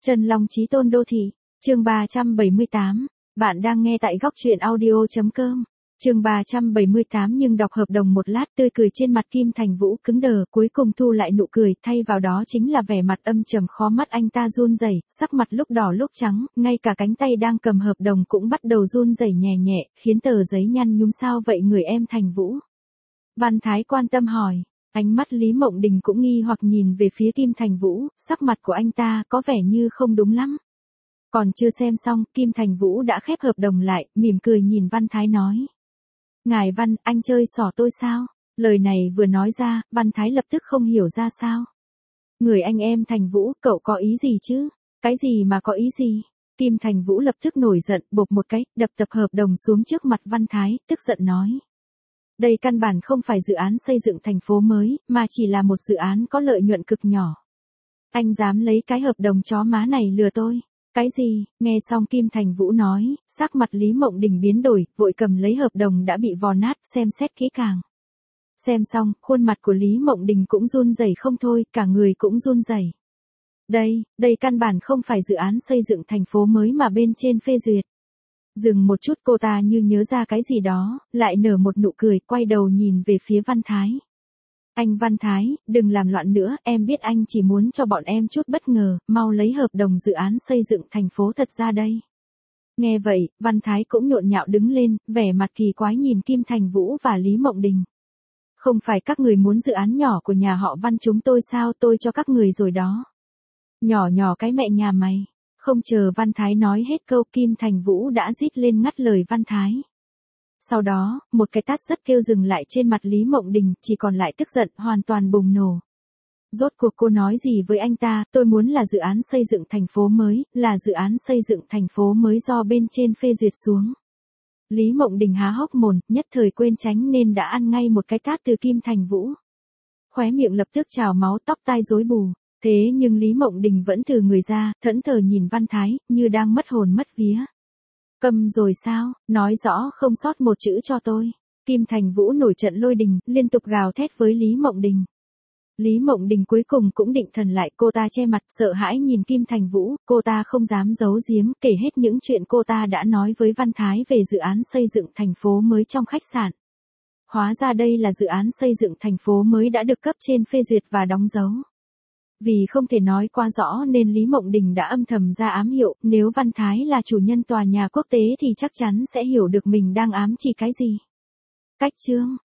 Chân Long Chí Tôn Đô Thị, chương 378, bạn đang nghe tại góc truyện audio.com. Chương 378 nhưng đọc hợp đồng một lát tươi cười trên mặt Kim Thành Vũ cứng đờ, cuối cùng thu lại nụ cười, thay vào đó chính là vẻ mặt âm trầm khó mắt anh ta run rẩy, sắc mặt lúc đỏ lúc trắng, ngay cả cánh tay đang cầm hợp đồng cũng bắt đầu run rẩy nhẹ nhẹ, khiến tờ giấy nhăn nhúm. Sao vậy người em Thành Vũ? Văn Thái quan tâm hỏi. Ánh mắt Lý Mộng Đình cũng nghi hoặc nhìn về phía Kim Thành Vũ, sắc mặt của anh ta có vẻ như không đúng lắm. Còn chưa xem xong, Kim Thành Vũ đã khép hợp đồng lại, mỉm cười nhìn Văn Thái nói. Ngài Văn, anh chơi xỏ tôi sao? Lời này vừa nói ra, Văn Thái lập tức không hiểu ra sao. Người anh em Thành Vũ, cậu có ý gì chứ? Cái gì mà có ý gì? Kim Thành Vũ lập tức nổi giận, bộp một cái, đập tập hợp đồng xuống trước mặt Văn Thái, tức giận nói. Đây căn bản không phải dự án xây dựng thành phố mới, mà chỉ là một dự án có lợi nhuận cực nhỏ. Anh dám lấy cái hợp đồng chó má này lừa tôi? Cái gì? Nghe xong Kim Thành Vũ nói, sắc mặt Lý Mộng Đình biến đổi, vội cầm lấy hợp đồng đã bị vò nát, xem xét kỹ càng. Xem xong, khuôn mặt của Lý Mộng Đình cũng run rẩy không thôi, cả người cũng run rẩy. Đây căn bản không phải dự án xây dựng thành phố mới mà bên trên phê duyệt. Dừng một chút, cô ta như nhớ ra cái gì đó, lại nở một nụ cười, quay đầu nhìn về phía Văn Thái. Anh Văn Thái, đừng làm loạn nữa, em biết anh chỉ muốn cho bọn em chút bất ngờ, mau lấy hợp đồng dự án xây dựng thành phố thật ra đây. Nghe vậy, Văn Thái cũng nhộn nhạo đứng lên, vẻ mặt kỳ quái nhìn Kim Thành Vũ và Lý Mộng Đình. Không phải các người muốn dự án nhỏ của nhà họ Văn chúng tôi sao, tôi cho các người rồi đó. Nhỏ cái mẹ nhà mày. Không chờ Văn Thái nói hết câu, Kim Thành Vũ đã rít lên ngắt lời Văn Thái. Sau đó, một cái tát rất kêu dừng lại trên mặt Lý Mộng Đình, chỉ còn lại tức giận hoàn toàn bùng nổ. Rốt cuộc cô nói gì với anh ta? Tôi muốn là dự án xây dựng thành phố mới, là dự án xây dựng thành phố mới do bên trên phê duyệt xuống. Lý Mộng Đình há hốc mồm, nhất thời quên tránh nên đã ăn ngay một cái tát từ Kim Thành Vũ. Khóe miệng lập tức trào máu, tóc tai rối bù. Thế nhưng Lý Mộng Đình vẫn thừ người ra, thẫn thờ nhìn Văn Thái, như đang mất hồn mất vía. Câm rồi sao? Nói rõ không sót một chữ cho tôi. Kim Thành Vũ nổi trận lôi đình, liên tục gào thét với Lý Mộng Đình. Lý Mộng Đình cuối cùng cũng định thần lại, cô ta che mặt sợ hãi nhìn Kim Thành Vũ, cô ta không dám giấu giếm kể hết những chuyện cô ta đã nói với Văn Thái về dự án xây dựng thành phố mới trong khách sạn. Hóa ra đây là dự án xây dựng thành phố mới đã được cấp trên phê duyệt và đóng dấu. Vì không thể nói quá rõ nên Lý Mộng Đình đã âm thầm ra ám hiệu, nếu Văn Thái là chủ nhân tòa nhà quốc tế thì chắc chắn sẽ hiểu được mình đang ám chỉ cái gì. Cách chương